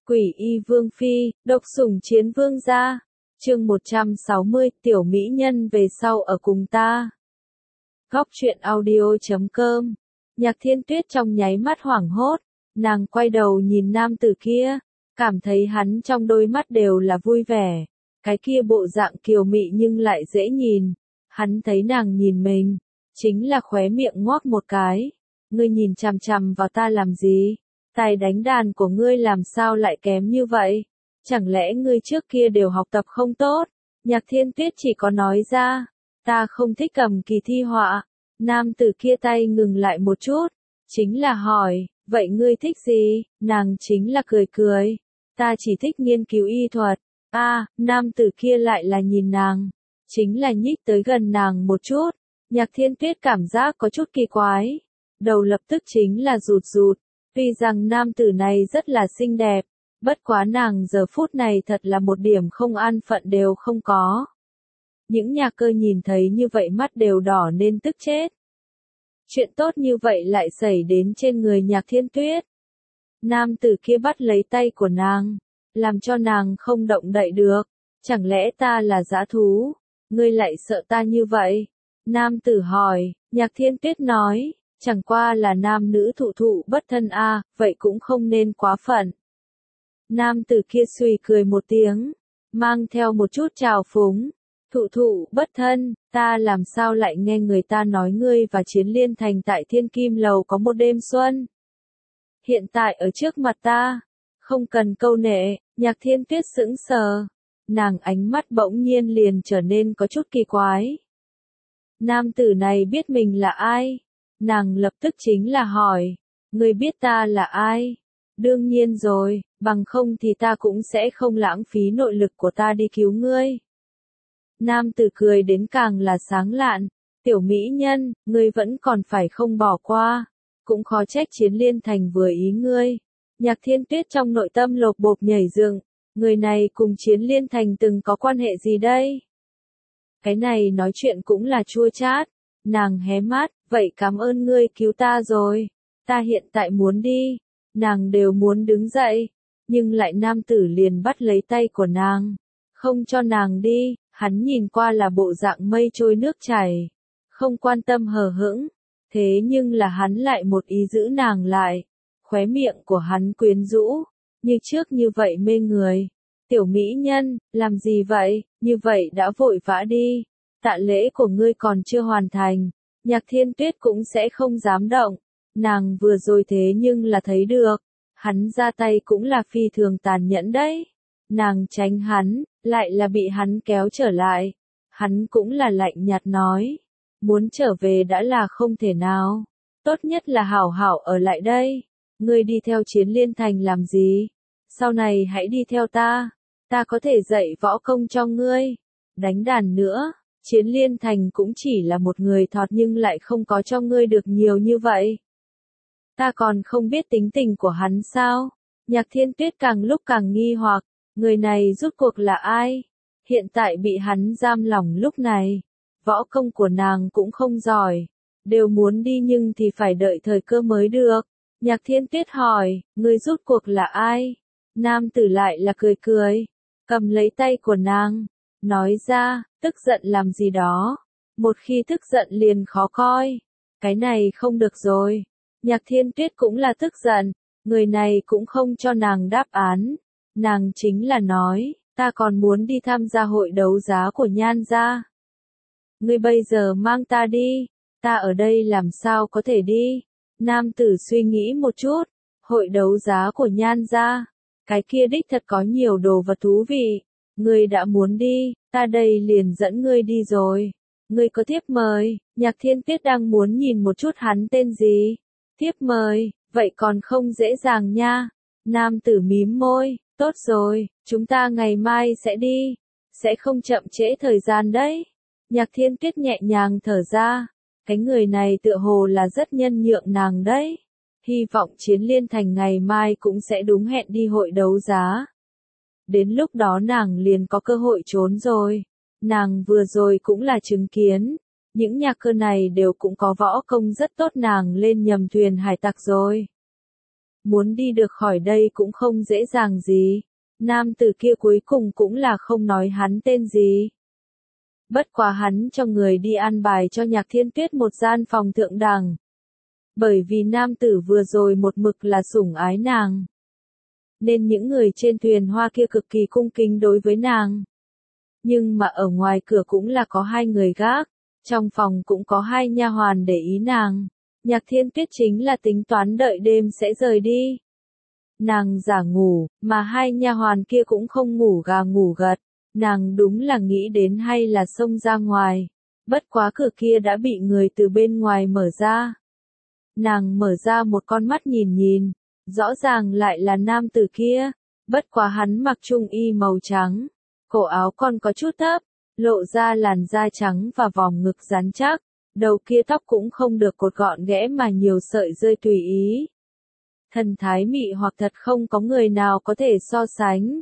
Quỷ y vương phi, độc sủng chiến vương gia. Chương 160, tiểu mỹ nhân về sau ở cùng ta. Góc truyện audio.com. Nhạc Thiên Tuyết trong nháy mắt hoảng hốt, nàng quay đầu nhìn nam tử kia, cảm thấy hắn trong đôi mắt đều là vui vẻ, cái kia bộ dạng kiều mị nhưng lại dễ nhìn. Hắn thấy nàng nhìn mình, chính là khóe miệng ngoác một cái. Ngươi nhìn chằm chằm vào ta làm gì? Tài đánh đàn của ngươi làm sao lại kém như vậy? Chẳng lẽ ngươi trước kia đều học tập không tốt? Nhạc Thiên Tuyết chỉ có nói ra, ta không thích cầm kỳ thi họa. Nam tử kia tay ngừng lại một chút, chính là hỏi, vậy ngươi thích gì? Nàng chính là cười cười, ta chỉ thích nghiên cứu y thuật. Nam tử kia lại là nhìn nàng, chính là nhích tới gần nàng một chút. Nhạc Thiên Tuyết cảm giác có chút kỳ quái, đầu lập tức chính là rụt rụt. Tuy rằng nam tử này rất là xinh đẹp, bất quá nàng giờ phút này thật là một điểm không an phận đều không có. Những nhà cơ nhìn thấy như vậy mắt đều đỏ nên tức chết. Chuyện tốt như vậy lại xảy đến trên người Nhạc Thiên Tuyết. Nam tử kia bắt lấy tay của nàng, làm cho nàng không động đậy được. Chẳng lẽ ta là dã thú? Ngươi lại sợ ta như vậy? Nam tử hỏi. Nhạc Thiên Tuyết nói, chẳng qua là nam nữ thụ thụ bất thân vậy cũng không nên quá phận. Nam tử kia suy cười một tiếng, mang theo một chút trào phúng. Thụ thụ bất thân, ta làm sao lại nghe người ta nói ngươi và Chiến Liên Thành tại Thiên Kim Lầu có một đêm xuân. Hiện tại ở trước mặt ta, không cần câu nệ. Nhạc Thiên Tuyết sững sờ, nàng ánh mắt bỗng nhiên liền trở nên có chút kỳ quái. Nam tử này biết mình là ai? Nàng lập tức chính là hỏi, ngươi biết ta là ai? Đương nhiên rồi, bằng không thì ta cũng sẽ không lãng phí nội lực của ta đi cứu ngươi. Nam tử cười đến càng là sáng lạn, tiểu mỹ nhân, ngươi vẫn còn phải không bỏ qua, cũng khó trách Chiến Liên Thành vừa ý ngươi. Nhạc Thiên Tuyết trong nội tâm lột bột nhảy dựng, người này cùng Chiến Liên Thành từng có quan hệ gì đây? Cái này nói chuyện cũng là chua chát. Nàng hé mắt, vậy cảm ơn ngươi cứu ta rồi, ta hiện tại muốn đi. Nàng đều muốn đứng dậy, nhưng lại nam tử liền bắt lấy tay của nàng, không cho nàng đi. Hắn nhìn qua là bộ dạng mây trôi nước chảy, không quan tâm hờ hững, thế nhưng là hắn lại một ý giữ nàng lại. Khóe miệng của hắn quyến rũ, như trước như vậy mê người. Tiểu mỹ nhân, làm gì vậy, như vậy đã vội vã đi, tạ lễ của ngươi còn chưa hoàn thành. Nhạc Thiên Tuyết cũng sẽ không dám động, nàng vừa rồi thế nhưng là thấy được, hắn ra tay cũng là phi thường tàn nhẫn đấy. Nàng tránh hắn, lại là bị hắn kéo trở lại. Hắn cũng là lạnh nhạt nói, muốn trở về đã là không thể nào, tốt nhất là hảo hảo ở lại đây. Ngươi đi theo Chiến Liên Thành làm gì? Sau này hãy đi theo ta, ta có thể dạy võ công cho ngươi. Đánh đàn nữa, Chiến Liên Thành cũng chỉ là một người thọt nhưng lại không có cho ngươi được nhiều như vậy. Ta còn không biết tính tình của hắn sao? Nhạc Thiên Tuyết càng lúc càng nghi hoặc, người này rốt cuộc là ai? Hiện tại bị hắn giam lỏng lúc này, võ công của nàng cũng không giỏi, đều muốn đi nhưng thì phải đợi thời cơ mới được. Nhạc Thiên Tuyết hỏi, người rốt cuộc là ai? Nam tử lại là cười cười, cầm lấy tay của nàng, nói ra, tức giận làm gì đó, một khi tức giận liền khó coi, cái này không được rồi. Nhạc Thiên Tuyết cũng là tức giận, người này cũng không cho nàng đáp án, nàng chính là nói, ta còn muốn đi tham gia hội đấu giá của Nhan gia. Ngươi bây giờ mang ta đi, ta ở đây làm sao có thể đi? Nam tử suy nghĩ một chút, hội đấu giá của Nhan gia, cái kia đích thật có nhiều đồ vật thú vị. Ngươi đã muốn đi, ta đây liền dẫn ngươi đi rồi. Ngươi có thiếp mời? Nhạc Thiên Tuyết đang muốn nhìn một chút hắn tên gì. Thiếp mời, vậy còn không dễ dàng nha. Nam tử mím môi, tốt rồi, chúng ta ngày mai sẽ đi, sẽ không chậm trễ thời gian đấy. Nhạc Thiên Tuyết nhẹ nhàng thở ra, cái người này tựa hồ là rất nhân nhượng nàng đấy. Hy vọng Chiến Liên Thành ngày mai cũng sẽ đúng hẹn đi hội đấu giá. Đến lúc đó nàng liền có cơ hội trốn rồi. Nàng vừa rồi cũng là chứng kiến, những nhà cơ này đều cũng có võ công rất tốt, nàng lên nhầm thuyền hải tặc rồi. muốn đi được khỏi đây cũng không dễ dàng gì. Nam tử kia cuối cùng cũng là không nói hắn tên gì. Bất quá hắn cho người đi an bài cho Nhạc Thiên Tuyết một gian phòng thượng đẳng. Bởi vì nam tử vừa rồi một mực là sủng ái nàng. Nên những người trên thuyền hoa kia cực kỳ cung kính đối với nàng. Nhưng mà ở ngoài cửa cũng là có 2 người gác, trong phòng cũng có 2 nha hoàn để ý nàng. Nhạc Thiên Tuyết chính là tính toán đợi đêm sẽ rời đi. Nàng giả ngủ, mà 2 nha hoàn kia cũng không ngủ gà ngủ gật. Nàng đúng là nghĩ đến hay là xông ra ngoài. Bất quá cửa kia đã bị người từ bên ngoài mở ra. Nàng mở ra một con mắt nhìn nhìn, rõ ràng lại là nam tử kia. Bất quá hắn mặc trung y màu trắng, cổ áo còn có chút thấp, lộ ra làn da trắng và vòng ngực rắn chắc. Đầu kia tóc cũng không được cột gọn ghẽ mà nhiều sợi rơi tùy ý. Thần thái mị hoặc thật không có người nào có thể so sánh.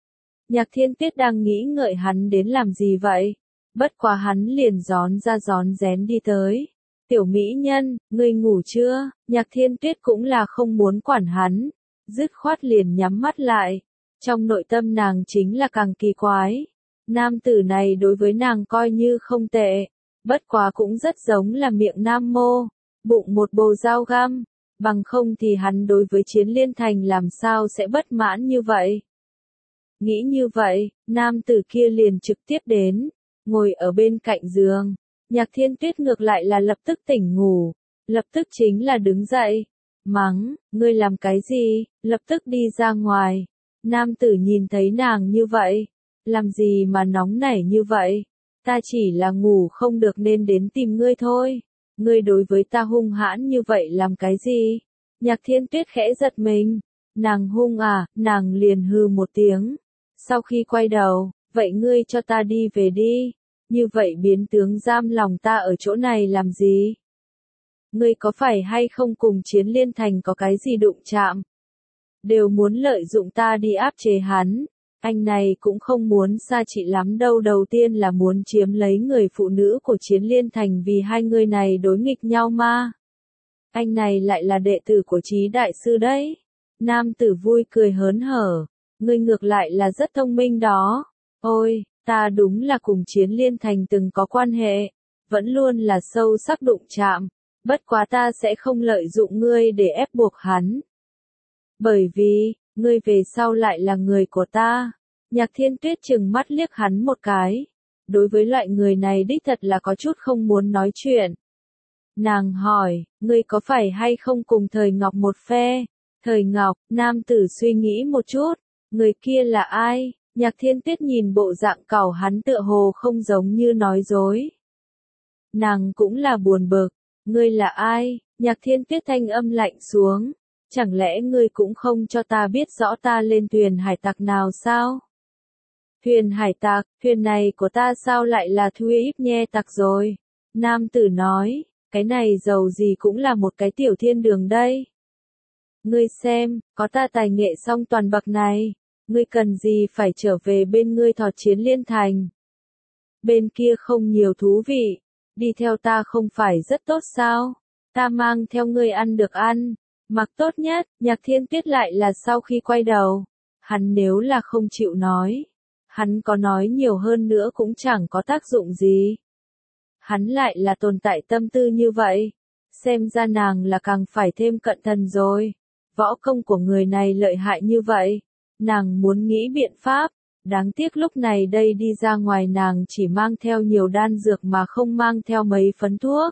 Nhạc Thiên Tuyết đang nghĩ ngợi hắn đến làm gì vậy? Bất quá hắn liền gión ra gión rén đi tới. Tiểu mỹ nhân, ngươi ngủ chưa? Nhạc Thiên Tuyết cũng là không muốn quản hắn. Dứt khoát liền nhắm mắt lại. Trong nội tâm nàng chính là càng kỳ quái. Nam tử này đối với nàng coi như không tệ. Bất quá cũng rất giống là miệng nam mô. Bụng một bầu dao găm. Bằng không thì hắn đối với Chiến Liên Thành làm sao sẽ bất mãn như vậy? Nghĩ như vậy, nam tử kia liền trực tiếp đến, ngồi ở bên cạnh giường. Nhạc Thiên Tuyết ngược lại là lập tức tỉnh ngủ, lập tức chính là đứng dậy, mắng, ngươi làm cái gì, lập tức đi ra ngoài. Nam tử nhìn thấy nàng như vậy, làm gì mà nóng nảy như vậy, ta chỉ là ngủ không được nên đến tìm ngươi thôi, ngươi đối với ta hung hãn như vậy làm cái gì? Nhạc Thiên Tuyết khẽ giật mình, nàng hung à, nàng liền hừ một tiếng. Sau khi quay đầu, vậy ngươi cho ta đi về đi, như vậy biến tướng giam lòng ta ở chỗ này làm gì? Ngươi có phải hay không cùng Chiến Liên Thành có cái gì đụng chạm? Đều muốn lợi dụng ta đi áp chế hắn, anh này cũng không muốn xa chị lắm đâu. Đầu tiên là muốn chiếm lấy người phụ nữ của Chiến Liên Thành vì 2 người này đối nghịch nhau mà. Anh này lại là đệ tử của Chí Đại Sư đấy. Nam tử vui cười hớn hở. Ngươi ngược lại là rất thông minh đó. Ôi, ta đúng là cùng Chiến Liên Thành từng có quan hệ. Vẫn luôn là sâu sắc đụng chạm. Bất quá ta sẽ không lợi dụng ngươi để ép buộc hắn. Bởi vì, ngươi về sau lại là người của ta. Nhạc Thiên Tuyết trừng mắt liếc hắn một cái. Đối với loại người này đích thật là có chút không muốn nói chuyện. Nàng hỏi, ngươi có phải hay không cùng Thời Ngọc một phe? Thời Ngọc, nam tử suy nghĩ một chút. Người kia là ai? Nhạc Thiên Tuyết nhìn bộ dạng cẩu hắn tựa hồ không giống như nói dối. Nàng cũng là buồn bực. Ngươi là ai? Nhạc Thiên Tuyết thanh âm lạnh xuống. Chẳng lẽ ngươi cũng không cho ta biết rõ ta lên thuyền hải tặc nào sao? Thuyền hải tặc, thuyền này của ta sao lại là Thuy Íp Nhe tặc rồi? Nam tử nói, cái này dầu gì cũng là một cái tiểu thiên đường đây. Ngươi xem, có ta tài nghệ song toàn bậc này, ngươi cần gì phải trở về bên ngươi thọ Chiến Liên Thành? Bên kia không nhiều thú vị, đi theo ta không phải rất tốt sao? Ta mang theo ngươi ăn được ăn, mặc tốt nhất. Nhạc Thiên Tuyết lại là sau khi quay đầu, hắn nếu là không chịu nói, hắn có nói nhiều hơn nữa cũng chẳng có tác dụng gì. Hắn lại là tồn tại tâm tư như vậy, xem ra nàng là càng phải thêm cẩn thận rồi. Võ công của người này lợi hại như vậy, nàng muốn nghĩ biện pháp, đáng tiếc lúc này đây đi ra ngoài nàng chỉ mang theo nhiều đan dược mà không mang theo mấy phấn thuốc.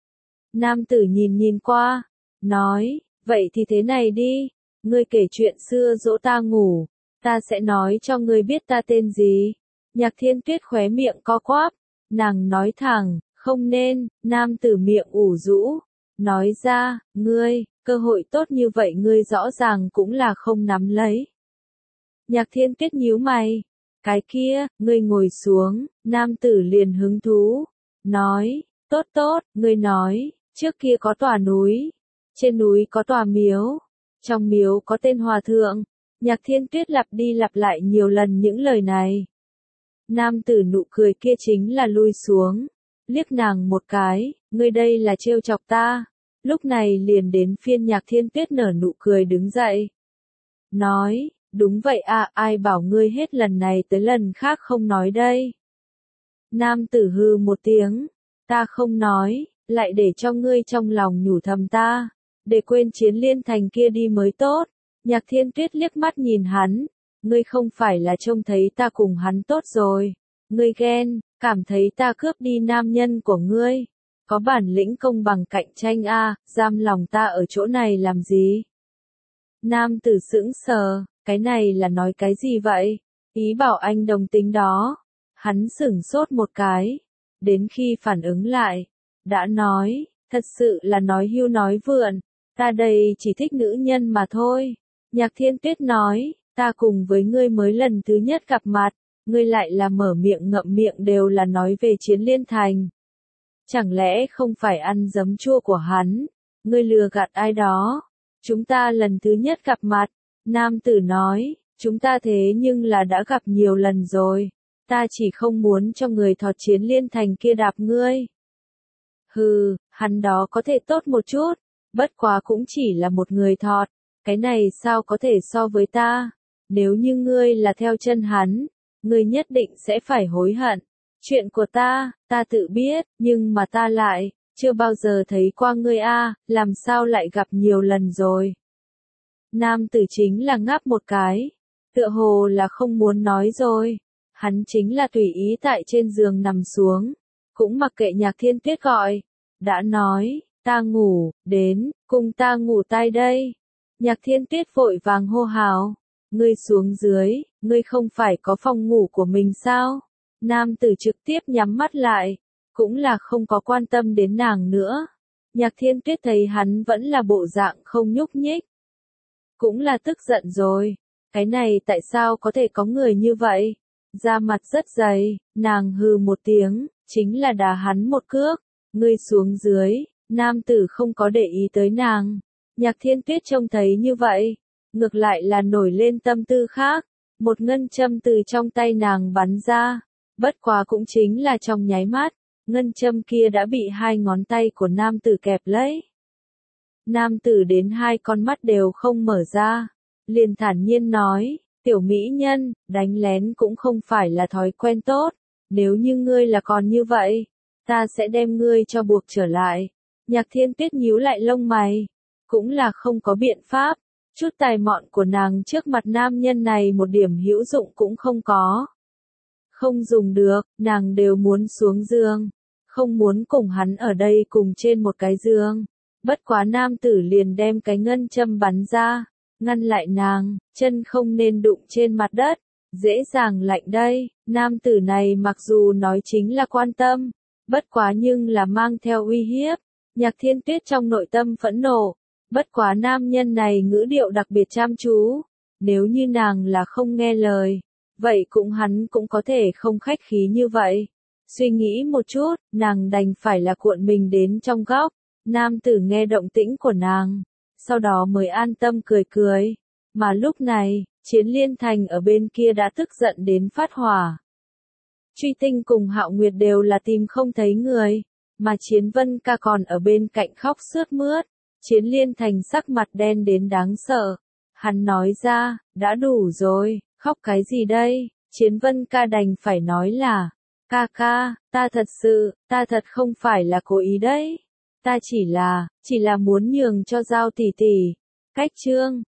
Nam tử nhìn nhìn qua, nói, vậy thì thế này đi, ngươi kể chuyện xưa dỗ ta ngủ, ta sẽ nói cho ngươi biết ta tên gì. Nhạc Thiên Tuyết khóe miệng co quắp, nàng nói thẳng, không nên. Nam tử miệng ủ rũ, nói ra, ngươi, cơ hội tốt như vậy ngươi rõ ràng cũng là không nắm lấy. Nhạc Thiên Tuyết nhíu mày, cái kia, ngươi ngồi xuống. Nam tử liền hứng thú, nói, tốt tốt, ngươi nói, trước kia có tòa núi, trên núi có tòa miếu, trong miếu có tên hòa thượng. Nhạc Thiên Tuyết lặp đi lặp lại nhiều lần những lời này. Nam tử nụ cười kia chính là lui xuống, liếc nàng một cái, ngươi đây là trêu chọc ta. Lúc này liền đến phiên Nhạc Thiên Tuyết nở nụ cười đứng dậy. Nói, đúng vậy à, ai bảo ngươi hết lần này tới lần khác không nói đây. Nam tử hừ một tiếng, ta không nói, lại để cho ngươi trong lòng nhủ thầm ta, để quên Chiến Liên Thành kia đi mới tốt. Nhạc Thiên Tuyết liếc mắt nhìn hắn, ngươi không phải là trông thấy ta cùng hắn tốt rồi, ngươi ghen, cảm thấy ta cướp đi nam nhân của ngươi, có bản lĩnh công bằng cạnh tranh a, giam lòng ta ở chỗ này làm gì? Nam tử sững sờ, cái này là nói cái gì vậy? Ý bảo anh đồng tính đó. Hắn sửng sốt một cái, đến khi phản ứng lại, đã nói, thật sự là nói hưu nói vượn, ta đây chỉ thích nữ nhân mà thôi. Nhạc Thiên Tuyết nói, ta cùng với ngươi mới lần thứ nhất gặp mặt, ngươi lại là mở miệng ngậm miệng đều là nói về Chiến Liên Thành. Chẳng lẽ không phải ăn giấm chua của hắn, ngươi lừa gạt ai đó? Chúng ta lần thứ nhất gặp mặt, nam tử nói, chúng ta thế nhưng là đã gặp nhiều lần rồi, ta chỉ không muốn cho người thọt Chiến Liên Thành kia đạp ngươi. Hừ, hắn đó có thể tốt một chút, bất quá cũng chỉ là một người thọt, cái này sao có thể so với ta, nếu như ngươi là theo chân hắn, ngươi nhất định sẽ phải hối hận. Chuyện của ta tự biết, nhưng mà ta lại, chưa bao giờ thấy qua ngươi a, làm sao lại gặp nhiều lần rồi. Nam tử chính là ngáp một cái, tựa hồ là không muốn nói rồi, hắn chính là tùy ý tại trên giường nằm xuống, cũng mặc kệ Nhạc Thiên Tuyết gọi, đã nói, ta ngủ, đến, cùng ta ngủ tay đây. Nhạc Thiên Tuyết vội vàng hô hào, ngươi xuống dưới, ngươi không phải có phòng ngủ của mình sao? Nam tử trực tiếp nhắm mắt lại, cũng là không có quan tâm đến nàng nữa. Nhạc Thiên Tuyết thấy hắn vẫn là bộ dạng không nhúc nhích, cũng là tức giận rồi, cái này tại sao có thể có người như vậy? Da mặt rất dày, nàng hừ một tiếng, chính là đá hắn một cước, ngươi xuống dưới, nam tử không có để ý tới nàng. Nhạc Thiên Tuyết trông thấy như vậy, ngược lại là nổi lên tâm tư khác, một ngân châm từ trong tay nàng bắn ra, bất quá cũng chính là trong nháy mắt, ngân châm kia đã bị hai ngón tay của nam tử kẹp lấy. Nam tử đến hai con mắt đều không mở ra, liền thản nhiên nói, tiểu mỹ nhân, đánh lén cũng không phải là thói quen tốt, nếu như ngươi là còn như vậy, ta sẽ đem ngươi cho buộc trở lại. Nhạc Thiên Tuyết nhíu lại lông mày, cũng là không có biện pháp, chút tài mọn của nàng trước mặt nam nhân này một điểm hữu dụng cũng không có. Không dùng được, nàng đều muốn xuống giường, không muốn cùng hắn ở đây cùng trên một cái giường. Bất quá nam tử liền đem cái ngân châm bắn ra, ngăn lại nàng, chân không nên đụng trên mặt đất, dễ dàng lạnh đây. Nam tử này mặc dù nói chính là quan tâm, bất quá nhưng là mang theo uy hiếp. Nhạc Thiên Tuyết trong nội tâm phẫn nộ, bất quá nam nhân này ngữ điệu đặc biệt chăm chú, nếu như nàng là không nghe lời, vậy cũng hắn cũng có thể không khách khí như vậy. Suy nghĩ một chút, nàng đành phải là cuộn mình đến trong góc. Nam tử nghe động tĩnh của nàng, sau đó mới an tâm cười cười. Mà lúc này, Chiến Liên Thành ở bên kia đã tức giận đến phát hỏa. Truy Tinh cùng Hạo Nguyệt đều là tìm không thấy người, mà Chiến Vân Ca còn ở bên cạnh khóc sướt mướt. Chiến Liên Thành sắc mặt đen đến đáng sợ. Hắn nói ra, đã đủ rồi, khóc cái gì đây? Chiến Vân Ca đành phải nói là, ca ca, ta thật không phải là cố ý đấy. Ta chỉ là muốn nhường cho Giao tỷ tỷ. Cách chương